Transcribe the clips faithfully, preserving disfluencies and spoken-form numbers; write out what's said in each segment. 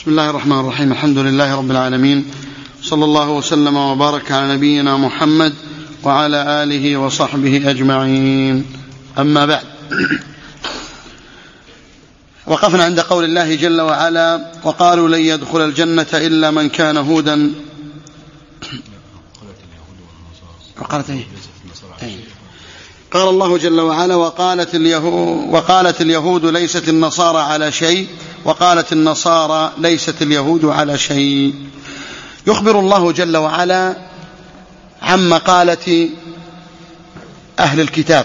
بسم الله الرحمن الرحيم. الحمد لله رب العالمين، صلى الله وسلم وبارك على نبينا محمد وعلى آله وصحبه أجمعين. أما بعد، وقفنا عند قول الله جل وعلا: وقالوا لن يدخل الجنة إلا من كان هودا. وقالت إيه؟ قال الله جل وعلا: وقالت اليهود, وقالت اليهود ليست النصارى على شيء، وقالت النصارى ليست اليهود على شيء. يخبر الله جل وعلا عن مقالة أهل الكتاب،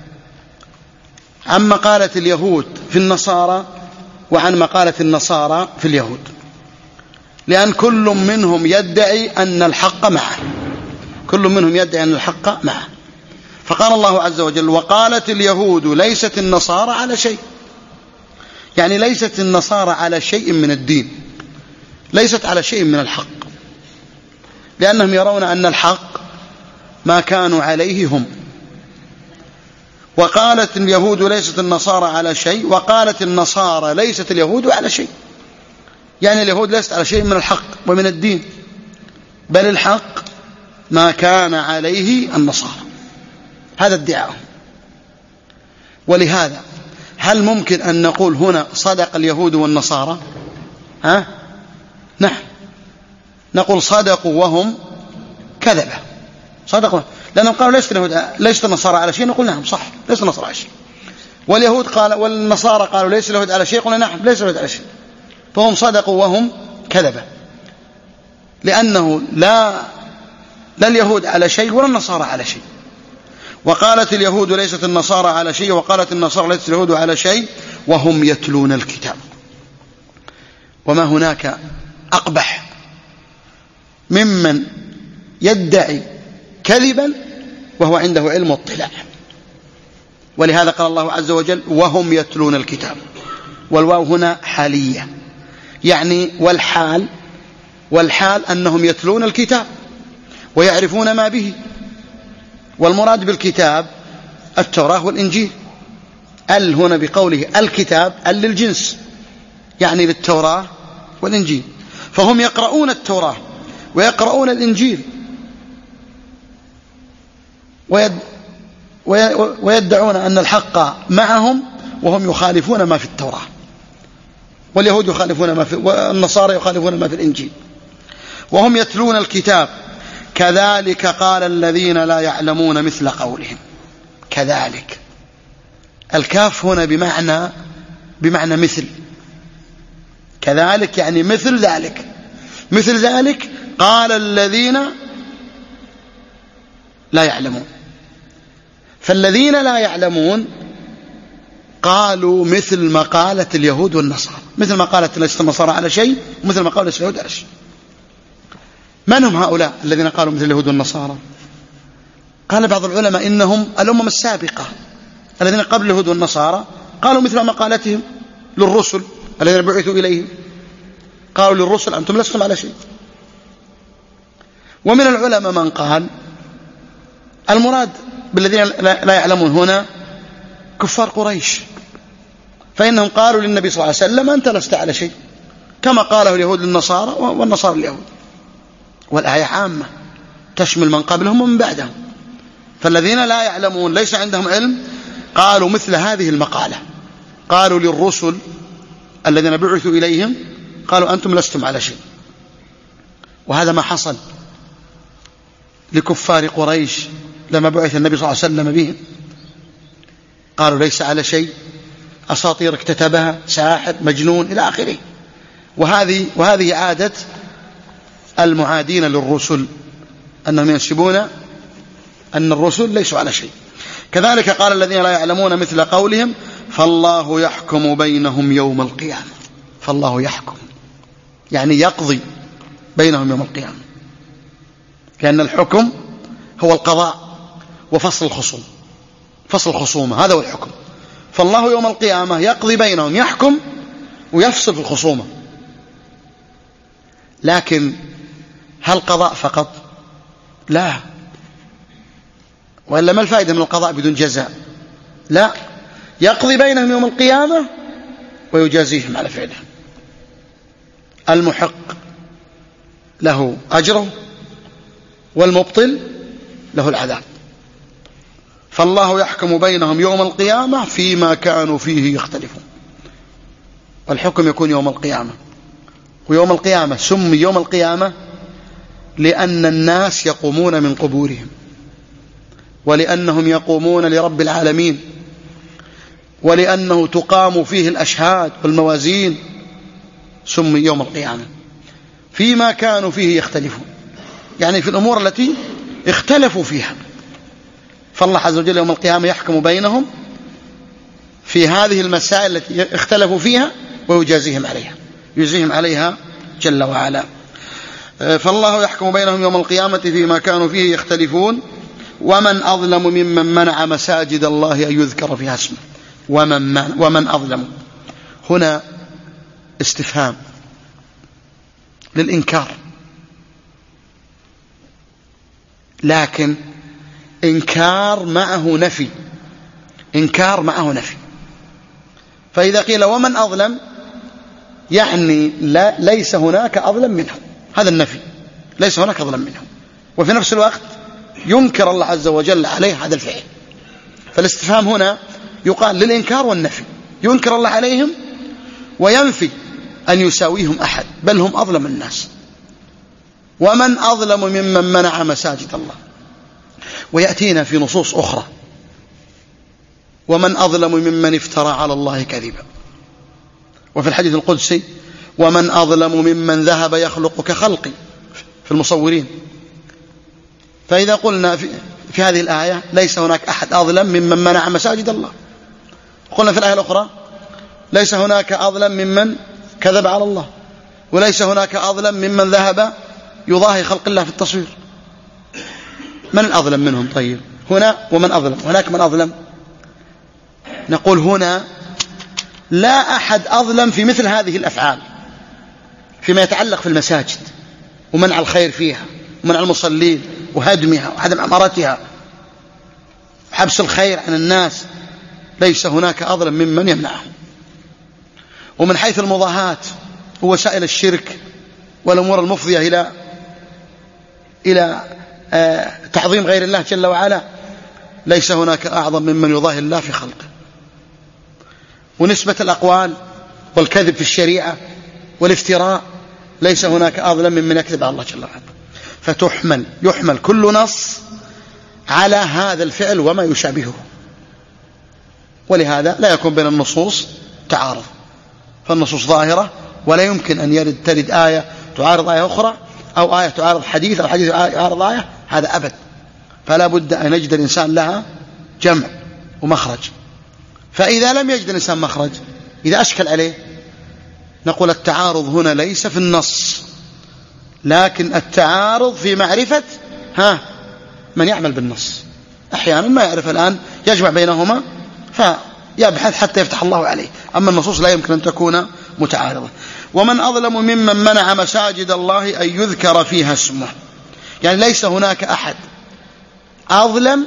عن مقالة اليهود في النصارى، وعن مقالة النصارى في اليهود، لأن كل منهم يدعي أن الحق معه، كل منهم يدعي أن الحق معه. فقال الله عز وجل: وقالت اليهود ليست النصارى على شيء، يعني ليست النصارى على شيء من الدين، ليست على شيء من الحق، لأنهم يرون أن الحق ما كانوا عليه هم. وقالت اليهود ليست النصارى على شيء، وقالت النصارى ليست اليهود على شيء، يعني اليهود ليست على شيء من الحق ومن الدين، بل الحق ما كان عليه النصارى. هذا ادعاءهم. ولهذا هل ممكن أن نقول هنا صدق اليهود والنصارى؟ ها؟ نعم، نقول صدقوا وهم كذبة، صدقوا، لأنهم قالوا ليست اليهود ليست النصارى على شيء، نقول نعم صح، ليست النصارى على شيء. واليهود قال والنصارى قالوا ليس اليهود على شيء، قلنا نعم ليس اليهود على شيء. فهم صدقوا وهم كذبة، لأنه لا لا اليهود على شيء ولا النصارى على شيء. وقالت اليهود ليست النصارى على شيء، وقالت النصارى ليست اليهود على شيء، وهم يتلون الكتاب. وما هناك أقبح ممن يدعي كذبا وهو عنده علم واطلاع. ولهذا قال الله عز وجل: وهم يتلون الكتاب. والواو هنا حالية، يعني والحال، والحال أنهم يتلون الكتاب ويعرفون ما به. والمراد بالكتاب التوراة والإنجيل. ال هنا بقوله الكتاب ال للجنس، يعني للتوراة والإنجيل. فهم يقرؤون التوراة ويقرؤون الإنجيل ويدعون أن الحق معهم، وهم يخالفون ما في التوراة، واليهود يخالفون ما في، والنصارى يخالفون ما في الإنجيل. وهم يتلون الكتاب كذلك قال الذين لا يعلمون مثل قولهم. كذلك، الكاف هنا بمعنى بمعنى مثل. كذلك يعني مثل ذلك، مثل ذلك قال الذين لا يعلمون. فالذين لا يعلمون قالوا مثل مقالة اليهود والنصارى، مثل مقالة ليست النصارى على شيء، ومثل مقالة ليست اليهود على شيء. من هم هؤلاء الذين قالوا مثل اليهود والنصارى؟ قال بعض العلماء إنهم الأمم السابقة الذين قبل اليهود والنصارى قالوا مثل مقالتهم للرسل الذين بعثوا إليهم، قالوا للرسل أنتم لستم على شيء. ومن العلماء من قال المراد بالذين لا يعلمون هنا كفار قريش، فإنهم قالوا للنبي صلى الله عليه وسلم أنت لست على شيء، كما قاله اليهود للنصارى والنصارى اليهود. والآية عامة تشمل من قبلهم ومن بعدهم. فالذين لا يعلمون ليس عندهم علم قالوا مثل هذه المقالة، قالوا للرسل الذين بعثوا إليهم قالوا أنتم لستم على شيء. وهذا ما حصل لكفار قريش لما بعث النبي صلى الله عليه وسلم بهم، قالوا ليس على شيء، أساطير اكتتبها، ساحر، مجنون، إلى آخره. وهذه وهذه عادة المعادين للرسل، أنهم ينسبون أن الرسل ليسوا على شيء. كذلك قال الذين لا يعلمون مثل قولهم فالله يحكم بينهم يوم القيامة. فالله يحكم يعني يقضي بينهم يوم القيامة، لأن الحكم هو القضاء وفصل الخصوم، فصل الخصومة، هذا هو الحكم. فالله يوم القيامة يقضي بينهم، يحكم ويفصل في الخصومة. لكن هل قضاء فقط؟ لا، وإلا ما الفائدة من القضاء بدون جزاء؟ لا، يقضي بينهم يوم القيامة ويجازيهم على فعلهم. المحق له أجره والمبطل له العذاب. فالله يحكم بينهم يوم القيامة فيما كانوا فيه يختلفون. والحكم يكون يوم القيامة. ويوم القيامة سمي يوم القيامة لأن الناس يقومون من قبورهم، ولأنهم يقومون لرب العالمين، ولأنه تقام فيه الأشهاد والموازين، سمي يوم القيامة فيما كانوا فيه يختلفون، يعني في الأمور التي اختلفوا فيها. فالله عز وجل يوم القيامة يحكم بينهم في هذه المسائل التي اختلفوا فيها ويجازيهم عليها، يجزيهم عليها جل وعلا. فالله يحكم بينهم يوم القيامة فيما كانوا فيه يختلفون. ومن أظلم ممن منع مساجد الله أن يذكر فيها اسمه. ومن, من ومن أظلم هنا استفهام للإنكار، لكن إنكار معه نفي، إنكار معه نفي. فإذا قيل ومن أظلم يعني لا ليس هناك أظلم منه، هذا النفي، ليس هناك أظلم منه، وفي نفس الوقت ينكر الله عز وجل عليه هذا الفعل. فالاستفهام هنا يقال للإنكار والنفي، ينكر الله عليهم وينفي أن يساويهم أحد، بل هم أظلم الناس. ومن أظلم ممن منع مساجد الله. ويأتينا في نصوص أخرى ومن أظلم ممن افترى على الله كذبا. وفي الحديث القدسي ومن أظلم ممن ذهب يخلق كخلقي في المصورين. فإذا قلنا في, في هذه الآية ليس هناك أحد أظلم ممن منع مساجد الله، قلنا في الآية الأخرى ليس هناك أظلم ممن كذب على الله، وليس هناك أظلم ممن ذهب يضاهي خلق الله في التصوير. من الأظلم منهم؟ طيب هنا ومن أظلم، هناك من أظلم. نقول هنا لا أحد أظلم في مثل هذه الأفعال فيما يتعلق في المساجد ومنع الخير فيها ومنع المصلين وهدمها وعدم عمارتها وحبس الخير عن الناس. ليس هناك أظلم ممن يمنعه. ومن حيث المضاهاة ووسائل الشرك والأمور المفضية إلى إلى آه تعظيم غير الله جل وعلا، ليس هناك أعظم ممن يضاهي الله في خلقه. ونسبة الأقوال والكذب في الشريعة والافتراء، ليس هناك أظلم ممن يكذب على الله جل وعلا. فتحمل يحمل كل نص على هذا الفعل وما يشابهه، ولهذا لا يكون بين النصوص تعارض، فالنصوص ظاهرة ولا يمكن أن يرد ترد آية تعارض آية أخرى، أو آية تعارض حديث، أو حديث يعارض آية، هذا أبد. فلا بد أن يجد الإنسان لها جمع ومخرج. فإذا لم يجد الإنسان مخرج، إذا أشكل عليه، نقول التعارض هنا ليس في النص، لكن التعارض في معرفة ها من يعمل بالنص. أحيانا ما يعرف الآن يجمع بينهما فيبحث حتى يفتح الله عليه. أما النصوص لا يمكن أن تكون متعارضة. ومن أظلم ممن منع مساجد الله أن يذكر فيها اسمه، يعني ليس هناك أحد أظلم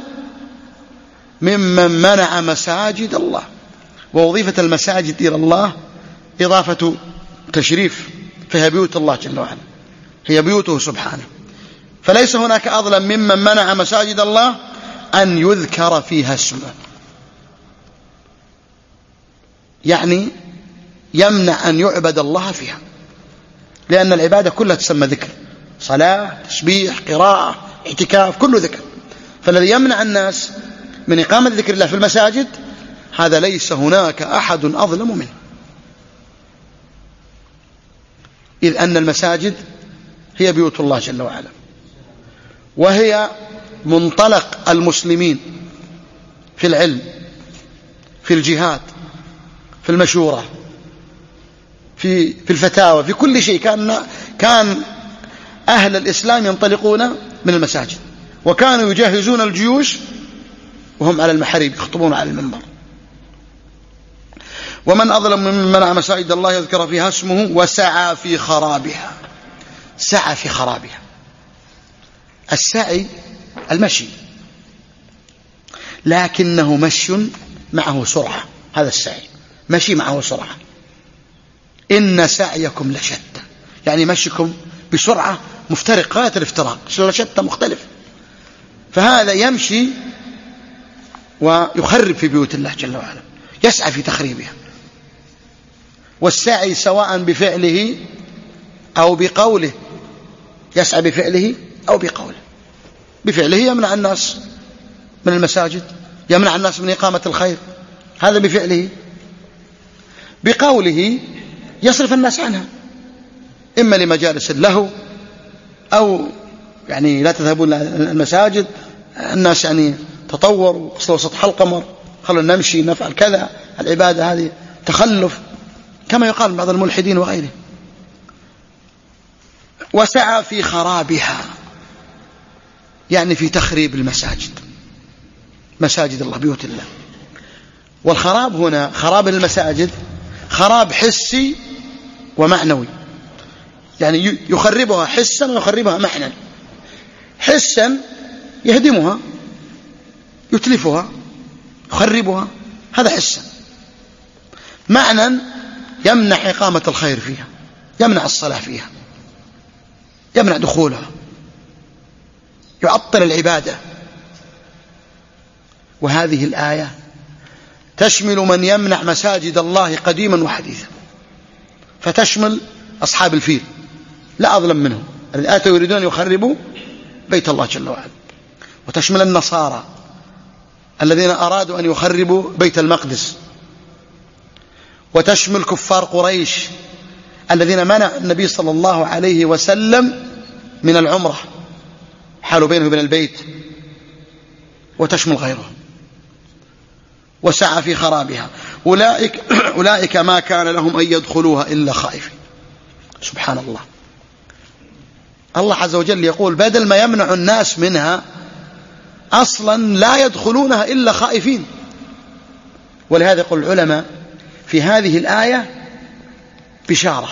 ممن منع مساجد الله. ووظيفة المساجد إلى الله إضافة تشريف، فهي بيوت الله جل وعلا، هي بيوته سبحانه. فليس هناك أظلم ممن منع مساجد الله أن يذكر فيها اسمه، يعني يمنع أن يعبد الله فيها، لأن العبادة كلها تسمى ذكر، صلاة، تسبيح، قراءة، اعتكاف، كله ذكر. فالذي يمنع الناس من إقامة ذكر الله في المساجد هذا ليس هناك أحد أظلم منه، إذ أن المساجد هي بيوت الله جل وعلا، وهي منطلق المسلمين في العلم، في الجهاد، في المشورة، في في الفتاوى، في كل شيء. كان كان أهل الإسلام ينطلقون من المساجد، وكانوا يجهزون الجيوش وهم على المحاريب يخطبون على المنبر. ومن أظلم ممن منع مساجد الله يذكر فيها اسمه وسعى في خرابها. سعى في خرابها، السعي المشي، لكنه مشي معه سرعة، هذا السعي مشي معه سرعة. إن سعيكم لشتى، يعني يمشيكم بسرعة مفترق غاية الافتراق، شتى مختلف. فهذا يمشي ويخرب في بيوت الله جل وعلا، يسعى في تخريبها. والسعي سواء بفعله أو بقوله، يسعى بفعله أو بقوله. بفعله يمنع الناس من المساجد، يمنع الناس من إقامة الخير، هذا بفعله. بقوله يصرف الناس عنها، إما لمجالس اللهو أو يعني لا تذهبون المساجد، الناس يعني تطوروا وصلوا سطح القمر، خلونا نمشي نفعل كذا، العبادة هذه تخلف كما يقال بعض الملحدين وغيره. وسعى في خرابها، يعني في تخريب المساجد، مساجد الله بيوت الله. والخراب هنا خراب المساجد خراب حسي ومعنوي، يعني يخربها حسا ويخربها معنى. حسا يهدمها يتلفها يخربها، هذا حسا. معنى يمنع إقامة الخير فيها، يمنع الصلاة فيها، يمنع دخولها، يعطل العبادة. وهذه الآية تشمل من يمنع مساجد الله قديما وحديثا، فتشمل أصحاب الفيل لا أظلم منهم الذين آتوا يريدون أن يخربوا بيت الله جل وعلا، وتشمل النصارى الذين أرادوا أن يخربوا بيت المقدس، وتشمل كفار قريش الذين منع النبي صلى الله عليه وسلم من العمرة حالوا بينه وبين البيت، وتشمل غيرهم. وسعى في خرابها. أولئك, أولئك ما كان لهم أن يدخلوها إلا خائفين. سبحان الله، الله عز وجل يقول بدل ما يمنع الناس منها أصلا لا يدخلونها إلا خائفين. ولهذا يقول العلماء في هذه الآية بشارة،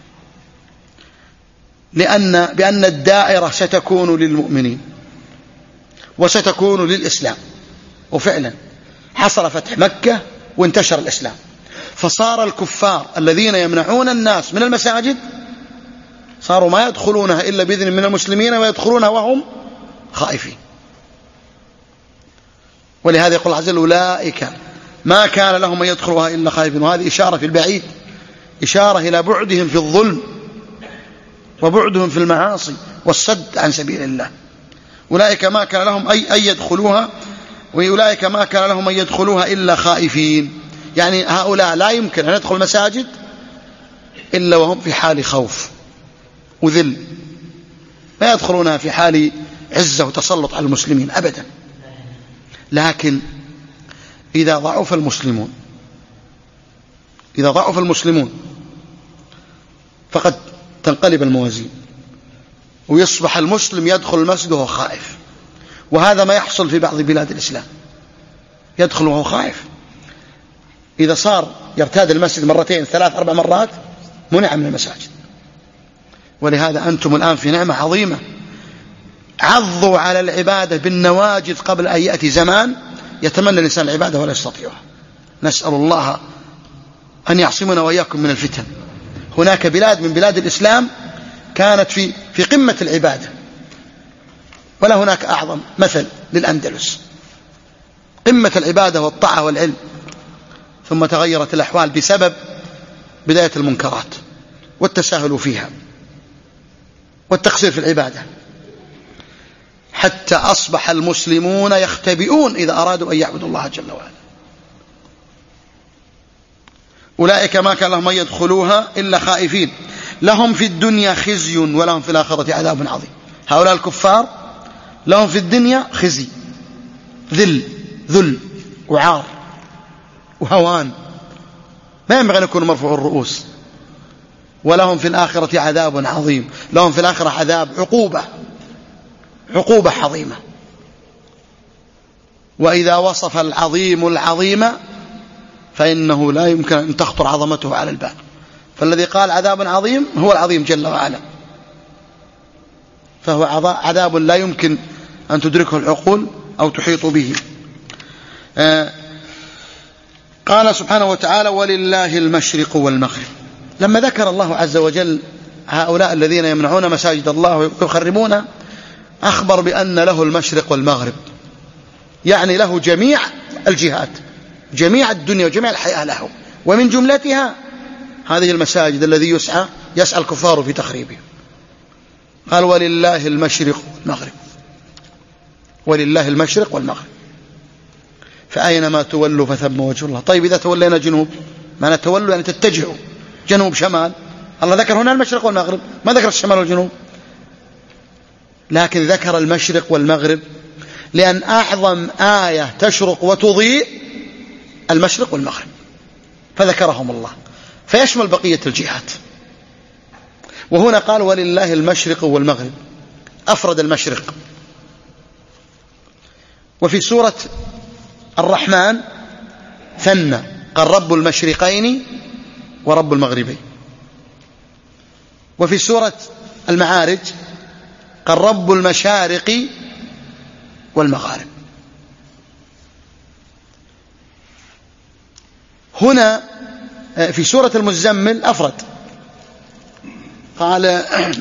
لأن بأن الدائرة ستكون للمؤمنين وستكون للإسلام. وفعلا حصل فتح مكة وانتشر الإسلام، فصار الكفار الذين يمنعون الناس من المساجد صاروا ما يدخلونها إلا بإذن من المسلمين، ويدخلونها وهم خائفين. ولهذا يقول عز وجل أولئك ما كان لهم أن يدخلوها إلا خائفين. وهذه إشارة في البعيد، إشارة إلى بعدهم في الظلم وبعدهم في المعاصي والصد عن سبيل الله. أولئك ما كان لهم أي أن يدخلوها، وأولئك ما كان لهم أن يدخلوها إلا خائفين، يعني هؤلاء لا يمكن أن يدخل المساجد إلا وهم في حال خوف وذل، لا يدخلونها في حال عزة وتسلط على المسلمين أبدا. لكن إذا ضعف المسلمون إذا ضعف المسلمون فقد تنقلب الموازين، ويصبح المسلم يدخل المسجد وهو خائف. وهذا ما يحصل في بعض بلاد الإسلام، يدخل وهو خائف. إذا صار يرتاد المسجد مرتين ثلاث أربع مرات منع من المساجد. ولهذا أنتم الآن في نعمة عظيمة، عضوا على العبادة بالنواجذ قبل أن يأتي زمان يتمنى الإنسان العبادة ولا يستطيعها. نسأل الله أن يعصمنا وإياكم من الفتن. هناك بلاد من بلاد الإسلام كانت في في قمة العبادة، ولا هناك أعظم مثل للأندلس، قمة العبادة والطاعة والعلم، ثم تغيرت الأحوال بسبب بداية المنكرات والتساهل فيها والتقصير في العبادة، حتى أصبح المسلمون يختبئون إذا أرادوا أن يعبدوا الله جل وعلا. أولئك ما كان لهم أن يدخلوها إلا خائفين، لهم في الدنيا خزي ولهم في الآخرة عذاب عظيم. هؤلاء الكفار لهم في الدنيا خزي، ذل ذل وعار وهوان، ما ينبغي أن يكونوا مرفوع الرؤوس. ولهم في الآخرة عذاب عظيم، لهم في الآخرة عذاب عقوبة عقوبة عظيمة. وإذا وصف العظيم العظيم فإنه لا يمكن أن تخطر عظمته على البال، فالذي قال عذاب عظيم هو العظيم جل وعلا، فهو عذاب لا يمكن أن تدركه العقول أو تحيط به. آه قال سبحانه وتعالى ولله المشرق والمغرب. لما ذكر الله عز وجل هؤلاء الذين يمنعون مساجد الله ويخربونها، أخبر بأن له المشرق والمغرب، يعني له جميع الجهات، جميع الدنيا وجميع الحياة له، ومن جملتها هذه المساجد الذي يسعى يسعى الكفار في تخريبها. قال ولله المشرق والمغرب، ولله المشرق والمغرب فأينما تولوا فثم وجه الله. طيب إذا تولينا جنوب، ما نتولوا يعني تتجهوا جنوب شمال، الله ذكر هنا المشرق والمغرب، ما ذكر الشمال والجنوب، لكن ذكر المشرق والمغرب لأن أعظم آية تشرق وتضيء المشرق والمغرب، فذكرهم الله فيشمل بقية الجهات. وهنا قال ولله المشرق والمغرب، أفرد المشرق. وفي سورة الرحمن ثنى، قال رب المشرقين ورب المغربين. وفي سورة المعارج قال رب المشارق والمغارب. هنا في سورة المزمل أفرد، قال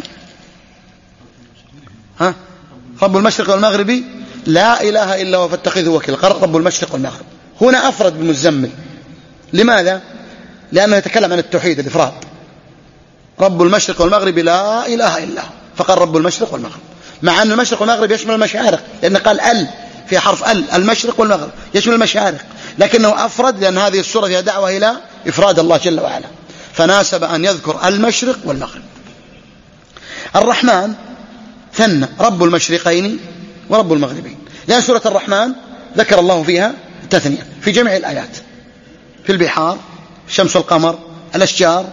ها رب المشرق والمغرب لا إله إلا هو فاتخذه وكيلا، قال رب المشرق والمغرب. هنا أفرد بالمزمل، لماذا؟ لأنه يتكلم عن التوحيد الإفراد، رب المشرق والمغرب لا إله إلا هو، فقال رب المشرق والمغرب، مع أن المشرق والمغرب يشمل المشارق، لأن قال ال في حرف ال، المشرق والمغرب يشمل المشارق، لكنه أفرد لأن هذه السورة فيها دعوة إلى إفراد الله جل وعلا، فناسب أن يذكر المشرق والمغرب. الرحمن ثنى رب المشرقين ورب المغربين، لأن سورة الرحمن ذكر الله فيها التثنية في جميع الآيات، في البحار، الشمس والقمر، الأشجار،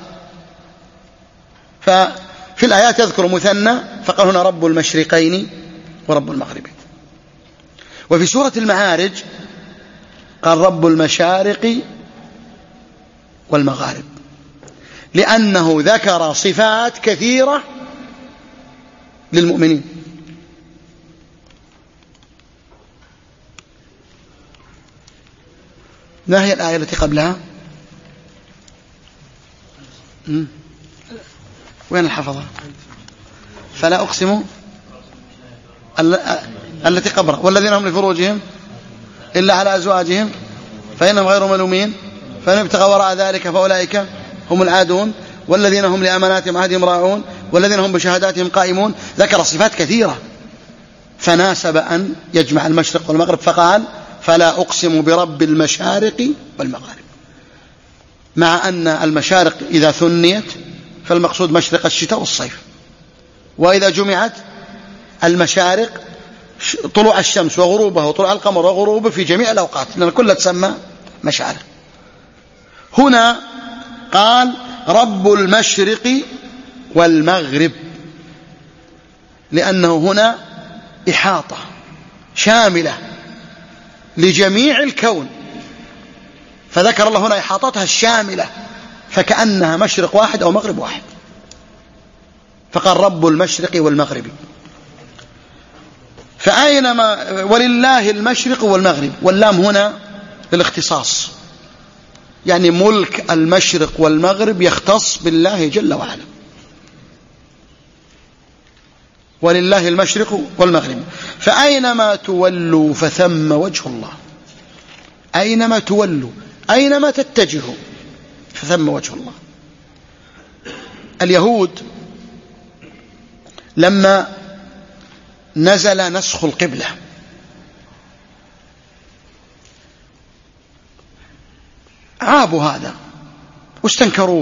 ففي الآيات يذكر مثنى، فقال هنا رب المشرقين ورب المغربين. وفي سورة المعارج قال رب المشارق والمغارب، لأنه ذكر صفات كثيرة للمؤمنين. ما هي الآية التي قبلها؟ م? وين الحفظة؟ فلا أقسم التي قبلها والذين هم لفروجهم إلا على أزواجهم فإنهم غير ملومين فإن ابتغى وراء ذلك فأولئك هم العادون والذين هم لأماناتهم عهدهم راعون والذين هم بشهاداتهم قائمون. ذكر صفات كثيرة، فناسب أن يجمع المشرق والمغرب، فقال فلا أقسم برب المشارق والمغارب، مع أن المشارق إذا ثنيت فالمقصود مشرق الشتاء والصيف، وإذا جمعت المشارق طلوع الشمس وغروبها وطلوع القمر وغروبه في جميع الأوقات، لأن كلها تسمى مشارق. هنا قال رب المشرق والمغرب، لأنه هنا إحاطة شاملة لجميع الكون، فذكر الله هنا إحاطتها الشاملة، فكأنها مشرق واحد أو مغرب واحد، فقال رب المشرق والمغرب. فأينما ولله المشرق والمغرب، واللام هنا للاختصاص، يعني ملك المشرق والمغرب يختص بالله جل وعلا. ولله المشرق والمغرب فأينما تولوا فثم وجه الله. أينما تولوا، أينما تتجهوا فثم وجه الله. اليهود لما نزل نسخ القبلة عابوا هذا واستنكروه،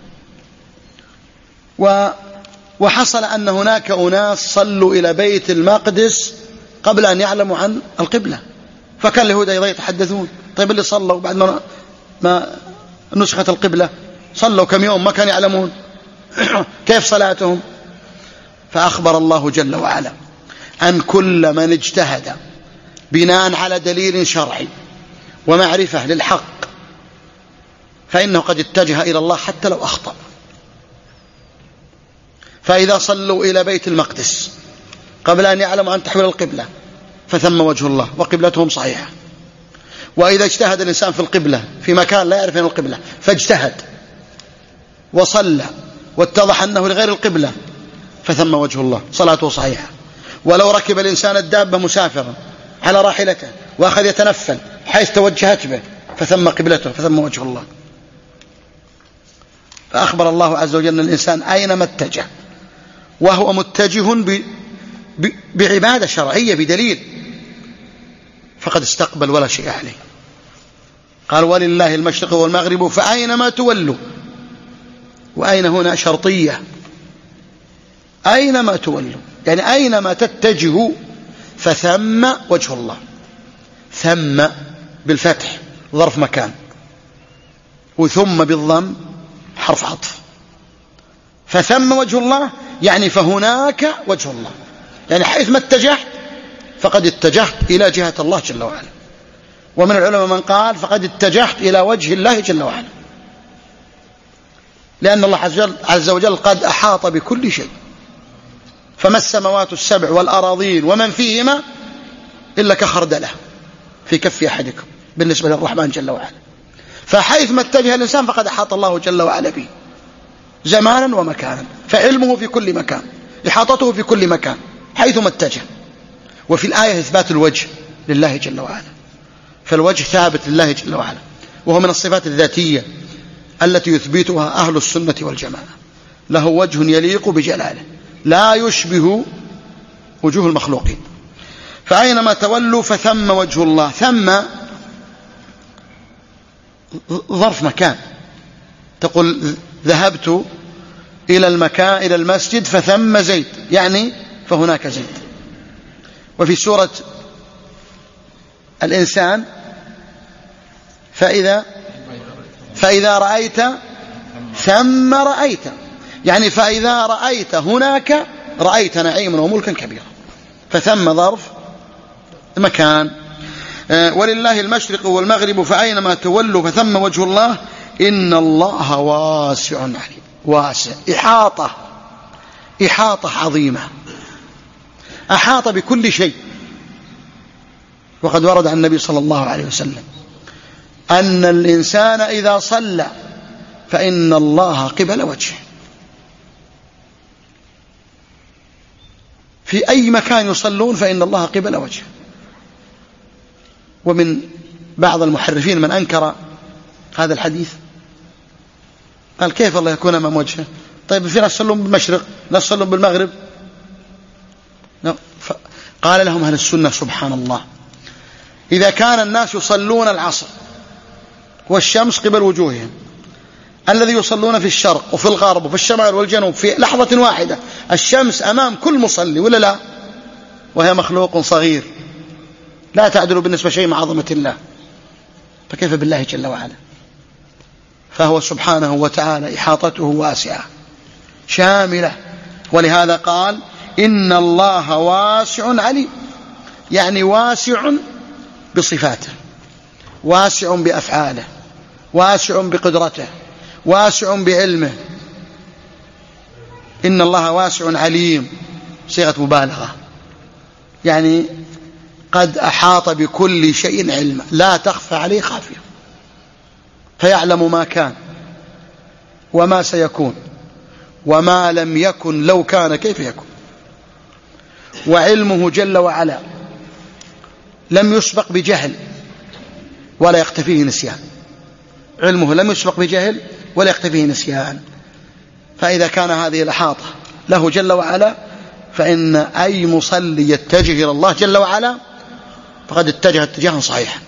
وحصل أن هناك أناس صلوا إلى بيت المقدس قبل أن يعلموا عن القبلة، فكان اليهود أيضا يتحدثون طيب اللي صلوا بعد ما, ما نسخت القبلة صلوا كم يوم ما كانوا يعلمون كيف صلاتهم. فأخبر الله جل وعلا أن كل من اجتهد بناء على دليل شرعي ومعرفة للحق فإنه قد اتجه إلى الله حتى لو أخطأ. فإذا صلوا إلى بيت المقدس قبل أن يعلموا عن تحويل القبلة فثم وجه الله وقبلتهم صحيحة. وإذا اجتهد الإنسان في القبلة في مكان لا يعرف أين القبلة فاجتهد وصلى واتضح أنه لغير القبلة فثم وجه الله، صلاته صحيحة. ولو ركب الإنسان الدابة مسافرا على راحلته وأخذ يتنفل حيث توجهت به فثم قبلته فثم وجه الله. فأخبر الله عز وجل أن الإنسان أينما اتجه وهو متجه ب... ب... بعبادة شرعية بدليل فقد استقبل ولا شيء عليه. قال ولله المشرق والمغرب فأينما تولوا، وأين هنا شرطية، أينما تولوا يعني أينما تتجهوا فثم وجه الله. ثم بالفتح ظرف مكان، وثم بالضم حرف عطف. فثم وجه الله يعني فهناك وجه الله، يعني حيث ما اتجهت فقد اتجهت إلى جهة الله جل وعلا. ومن العلماء من قال فقد اتجهت إلى وجه الله جل وعلا، لأن الله عز وجل قد أحاط بكل شيء، فما السماوات السبع والأراضين ومن فيهما إلا كخردلة في كف أحدكم بالنسبة للرحمن جل وعلا. فحيث ما اتجه الإنسان فقد أحاط الله جل وعلا به زمانا ومكانا، فعلمه في كل مكان، إحاطته في كل مكان حيث ما اتجه. وفي الآية إثبات الوجه لله جل وعلا، فالوجه ثابت لله جل وعلا، وهو من الصفات الذاتية التي يثبتها أهل السنة والجماعة. له وجه يليق بجلاله لا يشبه وجوه المخلوقين. فأينما تولوا فثم وجه الله. ثم ظرف مكان، تقول ذهبت إلى المكان إلى المسجد فثم زيد، يعني فهناك زيد. وفي سورة الإنسان فإذا فإذا رأيت ثم رأيت، يعني فإذا رأيت هناك رأيت نعيما وملكا كبيرا. فثم ظرف مكان. ولله المشرق والمغرب فأينما تولوا فثم وجه الله إن الله واسع عليم. واسع، إحاطة، إحاطة عظيمة، أحاط بكل شيء. وقد ورد عن النبي صلى الله عليه وسلم أن الإنسان إذا صلى فإن الله قبل وجهه، في أي مكان يصلون فإن الله قبل وجهه. ومن بعض المحرفين من أنكر هذا الحديث، قال كيف الله يكون أمام وجهه؟ طيب في ناس يصلون بالمشرق، ناس يصلون بالمغرب. قال لهم أهل السنة سبحان الله، إذا كان الناس يصلون العصر والشمس قبل وجوههم، الذي يصلون في الشرق وفي الغرب وفي الشمال والجنوب في لحظة واحدة، الشمس أمام كل مصلي ولا لا؟ وهي مخلوق صغير لا تعدل بالنسبة شيء مع عظمة الله، فكيف بالله جل وعلا؟ فهو سبحانه وتعالى إحاطته واسعة شاملة. ولهذا قال إن الله واسع عليم، يعني واسع بصفاته، واسع بأفعاله، واسع بقدرته، واسع بعلمه. إن الله واسع عليم صيغة مبالغة، يعني قد أحاط بكل شيء علما لا تخفى عليه خافية، فيعلم ما كان وما سيكون وما لم يكن لو كان كيف يكون. وعلمه جل وعلا لم يسبق بجهل ولا يختفيه نسيان، علمه لم يسبق بجهل ولا يختفيه نسيان. فإذا كان هذه الإحاطة له جل وعلا فإن أي مصلي يتجه إلى الله جل وعلا فقد اتجه اتجاها صحيحا،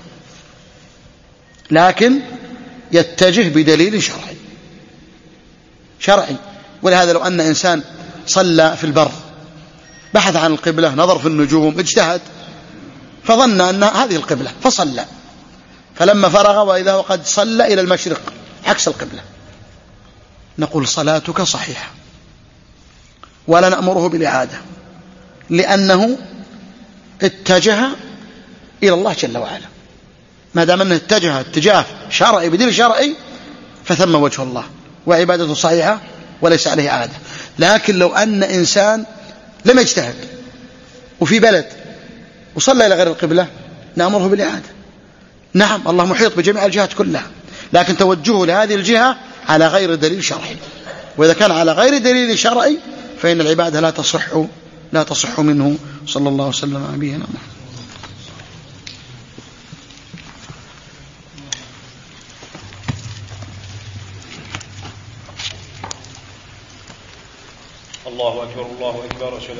لكن يتجه بدليل شرعي شرعي. ولهذا لو أن إنسان صلى في البر بحث عن القبلة، نظر في النجوم، اجتهد فظن أن هذه القبلة فصلى، فلما فرغ وإذا هو قد صلى إلى المشرق عكس القبلة، نقول صلاتك صحيحة ولا نأمره بالإعادة، لأنه اتجه إلى الله جل وعلا. ما دام أنه اتجه اتجاه شرعي بدليل شرعي فثم وجه الله وعبادته صحيحة وليس عليه عادة. لكن لو أن إنسان لم يجتهد وفي بلد وصلى إلى غير القبلة نأمره بالإعادة. نعم الله محيط بجميع الجهات كلها، لكن توجهه لهذه الجهة على غير دليل شرعي وإذا كان على غير دليل شرعي فإن العبادة لا تصح لا تصح منه صلى الله وسلم على نبينا محمد. الله أكبر الله أكبر.